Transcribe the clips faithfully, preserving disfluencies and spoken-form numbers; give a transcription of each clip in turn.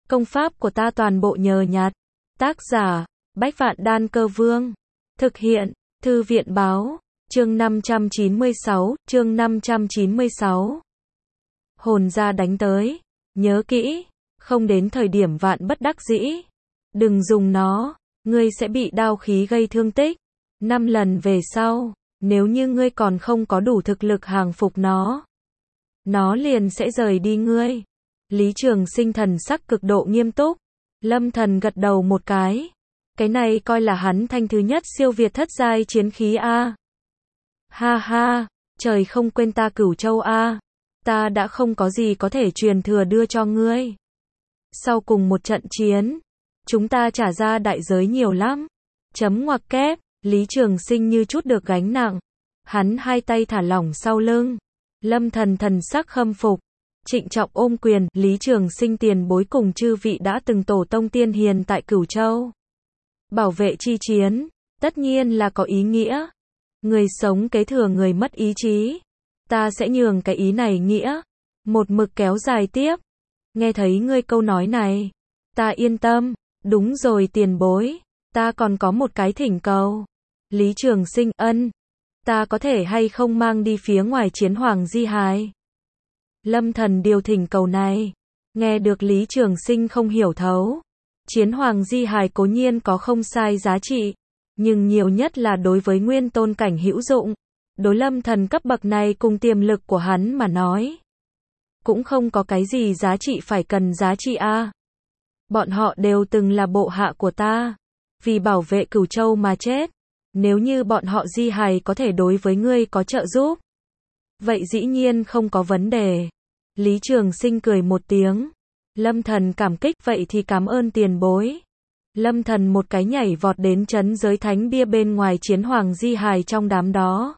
Công pháp của ta toàn bộ nhờ nhặt. Tác giả, Bách Vạn Đan Cơ Vương. Thực hiện, Thư viện Báo. Chương năm trăm chín mươi sáu, chương năm trăm chín mươi sáu. Hồn ra đánh tới. Nhớ kỹ, không đến thời điểm vạn bất đắc dĩ. Đừng dùng nó, ngươi sẽ bị đao khí gây thương tích. Năm lần về sau, nếu như ngươi còn không có đủ thực lực hàng phục nó, nó liền sẽ rời đi ngươi. Lý Trường Sinh thần sắc cực độ nghiêm túc. Lâm Thần gật đầu một cái. Cái này coi là hắn thanh thứ nhất siêu việt thất giai chiến khí a. Ha ha, trời không quên ta Cửu Châu a. Ta đã không có gì có thể truyền thừa đưa cho ngươi. Sau cùng một trận chiến, chúng ta trả ra đại giới nhiều lắm. Chấm ngoặc kép, Lý Trường Sinh như chút được gánh nặng. Hắn hai tay thả lỏng sau lưng. Lâm Thần thần sắc khâm phục. Trịnh trọng ôm quyền, Lý Trường Sinh tiền bối cùng chư vị đã từng tổ tông tiên hiền tại Cửu Châu. Bảo vệ chi chiến, tất nhiên là có ý nghĩa. Người sống kế thừa người mất ý chí. Ta sẽ nhường cái ý này nghĩa. Một mực kéo dài tiếp. Nghe thấy ngươi câu nói này, ta yên tâm. Đúng rồi tiền bối, ta còn có một cái thỉnh cầu. Lý Trường Sinh, ân. Ta có thể hay không mang đi phía ngoài chiến hoàng di hài? Lâm Thần điều thỉnh cầu này, nghe được Lý Trường Sinh không hiểu thấu. Chiến hoàng di hài cố nhiên có không sai giá trị, nhưng nhiều nhất là đối với nguyên tôn cảnh hữu dụng. Đối Lâm Thần cấp bậc này cùng tiềm lực của hắn mà nói, cũng không có cái gì giá trị phải cần giá trị a. Bọn họ đều từng là bộ hạ của ta, vì bảo vệ Cửu Châu mà chết. Nếu như bọn họ di hài có thể đối với ngươi có trợ giúp, vậy dĩ nhiên không có vấn đề. Lý Trường Sinh cười một tiếng. Lâm Thần cảm kích, vậy thì cảm ơn tiền bối. Lâm Thần một cái nhảy vọt đến trấn giới thánh bia bên ngoài chiến hoàng di hài trong đám đó.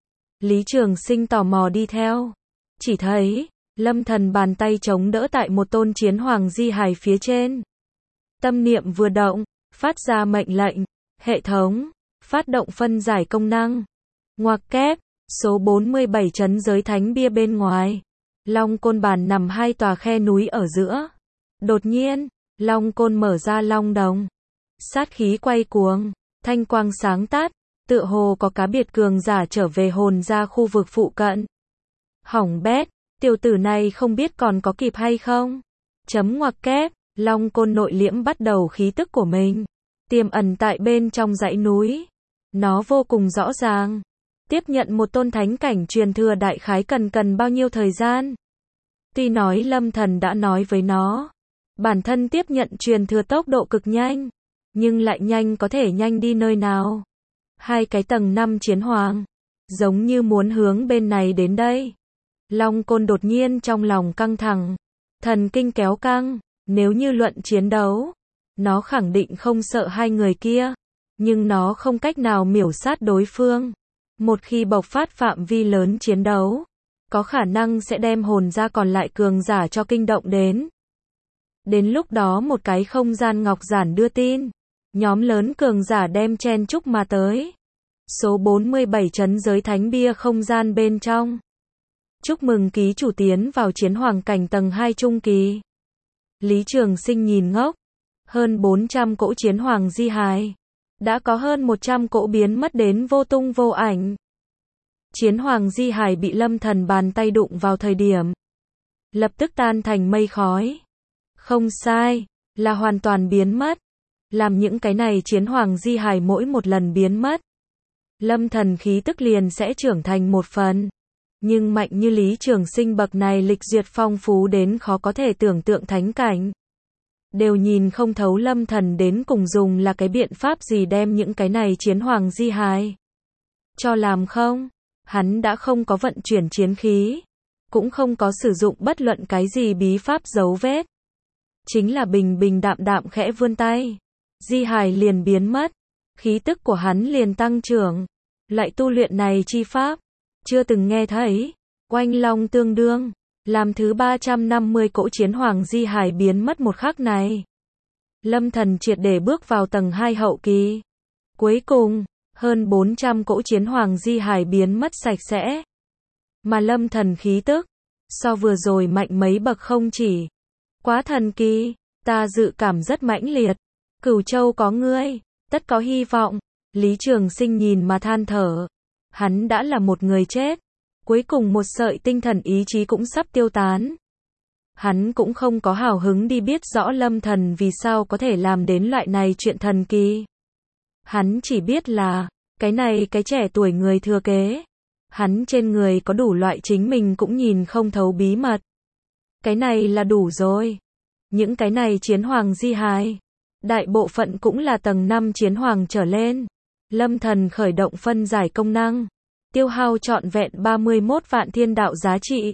Lý Trường Sinh tò mò đi theo. Chỉ thấy, Lâm Thần bàn tay chống đỡ tại một tôn chiến hoàng di hài phía trên. Tâm niệm vừa động, phát ra mệnh lệnh. Hệ thống, phát động phân giải công năng. Ngoặc kép, số bốn mươi bảy trấn giới thánh bia bên ngoài. Long côn bàn nằm hai tòa khe núi ở giữa. Đột nhiên, Long côn mở ra long đồng. Sát khí quay cuồng, thanh quang sáng tát, tựa hồ có cá biệt cường giả trở về hồn ra khu vực phụ cận. Hỏng bét, tiểu tử này không biết còn có kịp hay không? Chấm ngoặc kép, Long côn nội liễm bắt đầu khí tức của mình, tiềm ẩn tại bên trong dãy núi. Nó vô cùng rõ ràng. Tiếp nhận một tôn thánh cảnh truyền thừa đại khái cần cần bao nhiêu thời gian. Tuy nói Lâm Thần đã nói với nó, bản thân tiếp nhận truyền thừa tốc độ cực nhanh, nhưng lại nhanh có thể nhanh đi nơi nào. Hai cái tầng năm chiến hoàng, giống như muốn hướng bên này đến đây. Long côn đột nhiên trong lòng căng thẳng, thần kinh kéo căng. Nếu như luận chiến đấu, nó khẳng định không sợ hai người kia, nhưng nó không cách nào miểu sát đối phương. Một khi bộc phát phạm vi lớn chiến đấu, có khả năng sẽ đem hồn ra còn lại cường giả cho kinh động đến. Đến lúc đó một cái không gian ngọc giản đưa tin, nhóm lớn cường giả đem chen chúc mà tới. Số bốn mươi bảy trấn giới thánh bia không gian bên trong. Chúc mừng ký chủ tiến vào chiến hoàng cảnh tầng hai trung kỳ. Lý Trường Sinh nhìn ngốc. Hơn bốn trăm cỗ chiến hoàng di hài. Đã có hơn một trăm cỗ biến mất đến vô tung vô ảnh. Chiến hoàng di hài bị Lâm Thần bàn tay đụng vào thời điểm, lập tức tan thành mây khói. Không sai, là hoàn toàn biến mất. Làm những cái này chiến hoàng di hài mỗi một lần biến mất, Lâm Thần khí tức liền sẽ trưởng thành một phần. Nhưng mạnh như Lý Trường Sinh bậc này lịch duyệt phong phú đến khó có thể tưởng tượng thánh cảnh, đều nhìn không thấu Lâm Thần đến cùng dùng là cái biện pháp gì đem những cái này chiến hoàng di hài cho làm không. Hắn đã không có vận chuyển chiến khí, cũng không có sử dụng bất luận cái gì bí pháp dấu vết. Chính là bình bình đạm đạm khẽ vươn tay, di hài liền biến mất, khí tức của hắn liền tăng trưởng. Loại tu luyện này chi pháp, chưa từng nghe thấy. Oanh long tương đương, làm thứ ba trăm năm mươi cỗ chiến hoàng di hài biến mất một khắc này, Lâm Thần triệt để bước vào tầng hai hậu kỳ. Cuối cùng, hơn bốn trăm cỗ chiến hoàng di hài biến mất sạch sẽ. Mà Lâm Thần khí tức, so vừa rồi mạnh mấy bậc không chỉ. Quá thần kỳ, Ta dự cảm rất mãnh liệt. Cửu Châu có ngươi, tất có hy vọng. Lý Trường Sinh nhìn mà than thở. Hắn đã là một người chết. Cuối cùng một sợi tinh thần ý chí cũng sắp tiêu tán. Hắn cũng không có hào hứng đi biết rõ Lâm Thần vì sao có thể làm đến loại này chuyện thần kỳ. Hắn chỉ biết là, cái này cái trẻ tuổi người thừa kế. Hắn trên người có đủ loại chính mình cũng nhìn không thấu bí mật. Cái này là đủ rồi. Những cái này chiến hoàng di hài. Đại bộ phận cũng là tầng năm chiến hoàng trở lên. Lâm Thần khởi động phân giải công năng. Tiêu hao trọn vẹn ba mươi mốt vạn thiên đạo giá trị.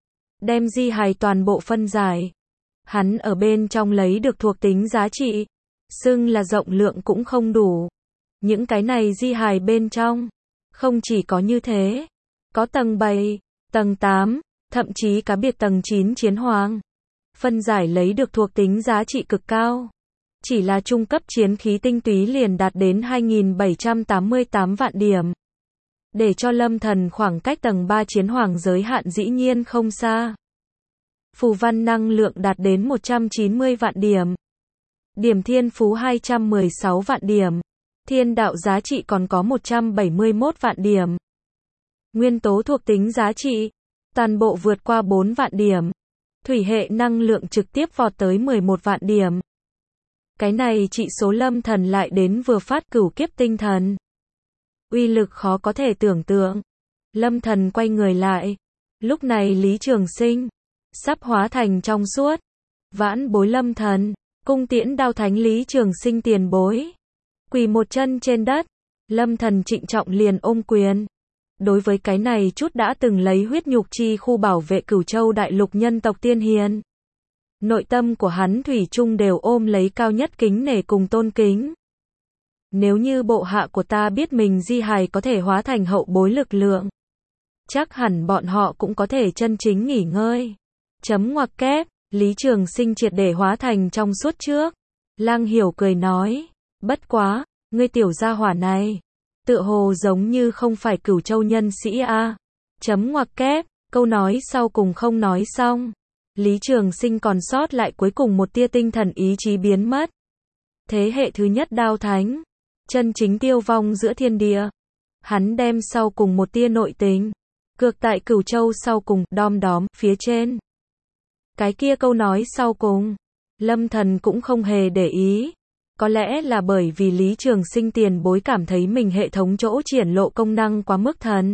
Đem di hài toàn bộ phân giải. Hắn ở bên trong lấy được thuộc tính giá trị. Xưng là rộng lượng cũng không đủ. Những cái này di hài bên trong. Không chỉ có như thế. Có tầng bảy, tầng tám, thậm chí cá biệt tầng chín chiến hoàng. Phân giải lấy được thuộc tính giá trị cực cao. Chỉ là trung cấp chiến khí tinh túy liền đạt đến hai nghìn bảy trăm tám mươi tám vạn điểm. Để cho Lâm Thần khoảng cách tầng ba chiến hoàng giới hạn dĩ nhiên không xa. Phù văn năng lượng đạt đến một trăm chín mươi vạn điểm. Điểm thiên phú hai trăm mười sáu vạn điểm. Thiên đạo giá trị còn có một trăm bảy mươi mốt vạn điểm. Nguyên tố thuộc tính giá trị, toàn bộ vượt qua bốn vạn điểm. Thủy hệ năng lượng trực tiếp vọt tới mười một vạn điểm. Cái này trị số Lâm Thần lại đến vừa phát cửu kiếp tinh thần. Uy lực khó có thể tưởng tượng. Lâm Thần quay người lại. Lúc này Lý Trường Sinh sắp hóa thành trong suốt. Vãn bối Lâm Thần, cung tiễn đao thánh Lý Trường Sinh tiền bối. Quỳ một chân trên đất. Lâm Thần trịnh trọng liền ôm quyền. Đối với cái này chút đã từng lấy huyết nhục chi khu bảo vệ Cửu Châu đại lục nhân tộc tiên hiền. Nội tâm của hắn thủy chung đều ôm lấy cao nhất kính nể cùng tôn kính. Nếu như bộ hạ của ta biết mình di hài có thể hóa thành hậu bối lực lượng. Chắc hẳn bọn họ cũng có thể chân chính nghỉ ngơi. Chấm ngoặc kép, Lý Trường Sinh triệt để hóa thành trong suốt trước. Lang Hiểu cười nói, bất quá, ngươi tiểu gia hỏa này. Tựa hồ giống như không phải Cửu Châu nhân sĩ a. Chấm ngoặc kép, câu nói sau cùng không nói xong. Lý Trường Sinh còn sót lại cuối cùng một tia tinh thần ý chí biến mất. Thế hệ thứ nhất đao thánh. Chân chính tiêu vong giữa thiên địa. Hắn đem sau cùng một tia nội tình. Cược tại Cửu Châu sau cùng, đom đóm, phía trên. Cái kia câu nói sau cùng. Lâm Thần cũng không hề để ý. Có lẽ là bởi vì Lý Trường Sinh tiền bối cảm thấy mình hệ thống chỗ triển lộ công năng quá mức thần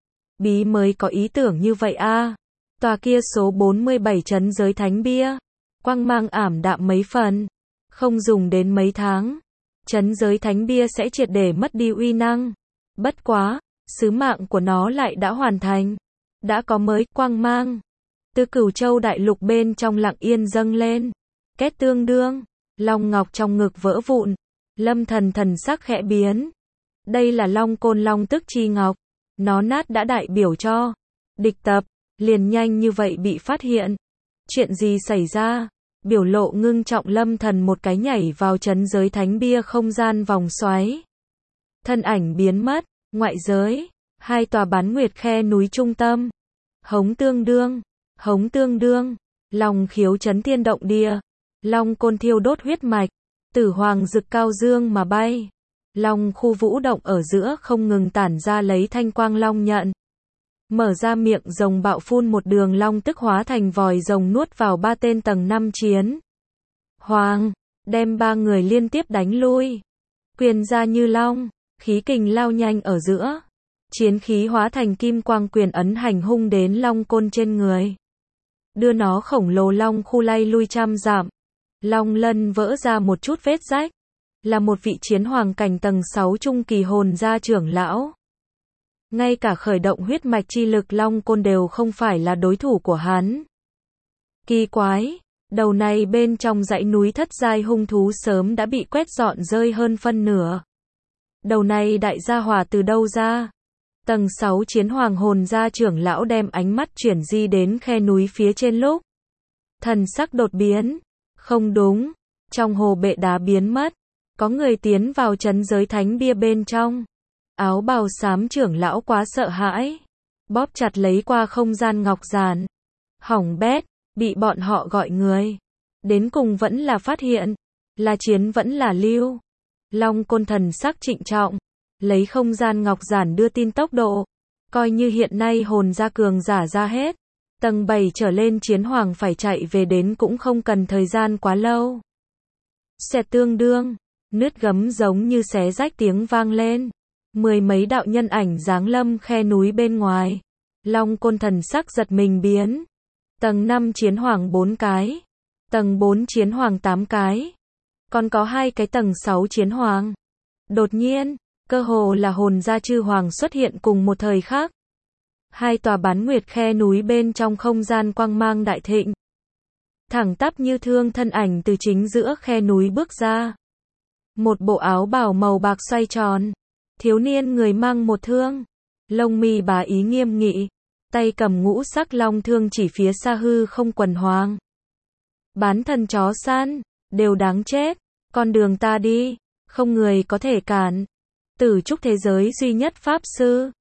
bí mới có ý tưởng như vậy a. À. Tòa kia số bốn mươi bảy trấn giới thánh bia, quang mang ảm đạm mấy phần, không dùng đến mấy tháng, trấn giới thánh bia sẽ triệt để mất đi uy năng. Bất quá, sứ mạng của nó lại đã hoàn thành, đã có mới quang mang từ Cửu Châu đại lục bên trong lặng yên dâng lên. Kết tương đương, long ngọc trong ngực vỡ vụn, Lâm Thần thần sắc khẽ biến. Đây là long côn long tức chi ngọc, nó nát đã đại biểu cho địch tập, liền nhanh như vậy bị phát hiện. Chuyện gì xảy ra? Biểu lộ ngưng trọng Lâm Thần một cái nhảy vào trấn giới thánh bia không gian vòng xoáy. Thân ảnh biến mất, ngoại giới, hai tòa bán nguyệt khe núi trung tâm. Hống tương đương, hống tương đương, long khiếu chấn thiên động địa. Long côn thiêu đốt huyết mạch, tử hoàng rực cao dương mà bay. Long khu vũ động ở giữa không ngừng tản ra lấy thanh quang long nhận. Mở ra miệng rồng bạo phun một đường long tức hóa thành vòi rồng nuốt vào ba tên tầng năm chiến hoàng, đem ba người liên tiếp đánh lui. Quyền ra như long, khí kình lao nhanh ở giữa. Chiến khí hóa thành kim quang quyền ấn hành hung đến long côn trên người. Đưa nó khổng lồ long khu lay lui trăm dặm. Long lân vỡ ra một chút vết rách. Là một vị chiến hoàng cảnh tầng sáu trung kỳ hồn gia trưởng lão. Ngay cả khởi động huyết mạch chi lực long côn đều không phải là đối thủ của hắn. Kỳ quái, đầu này bên trong dãy núi thất giai hung thú sớm đã bị quét dọn rơi hơn phân nửa. Đầu này đại gia hỏa từ đâu ra? Tầng sáu chiến hoàng hồn gia trưởng lão đem ánh mắt chuyển di đến khe núi phía trên lúc. Thần sắc đột biến. Không đúng, trong hồ bệ đá biến mất. Có người tiến vào trấn giới thánh bia bên trong. Áo bào xám trưởng lão quá sợ hãi. Bóp chặt lấy qua không gian ngọc giản. Hỏng bét, bị bọn họ gọi người. Đến cùng vẫn là phát hiện, là chiến vẫn là lưu. Long Côn thần sắc trịnh trọng, lấy không gian ngọc giản đưa tin tốc độ, coi như hiện nay hồn gia cường giả ra hết, tầng bảy trở lên chiến hoàng phải chạy về đến cũng không cần thời gian quá lâu. Xẹt tương đương, nứt gấm giống như xé rách tiếng vang lên, mười mấy đạo nhân ảnh giáng lâm khe núi bên ngoài. Long Côn thần sắc giật mình biến. Tầng năm chiến hoàng bốn cái, tầng bốn chiến hoàng tám cái, còn có hai cái tầng sáu chiến hoàng. Đột nhiên, cơ hồ là hồn gia chư hoàng xuất hiện cùng một thời khắc. Hai tòa bán nguyệt khe núi bên trong không gian quang mang đại thịnh. Thẳng tắp như thương thân ảnh từ chính giữa khe núi bước ra. Một bộ áo bào màu bạc xoay tròn. Thiếu niên người mang một thương. Lông mi bá ý nghiêm nghị. Tay cầm ngũ sắc long thương chỉ phía xa hư không quần hoàng. Bán thần chó săn, đều đáng chết. Con đường ta đi, không người có thể cản. Tử trúc thế giới duy nhất pháp sư.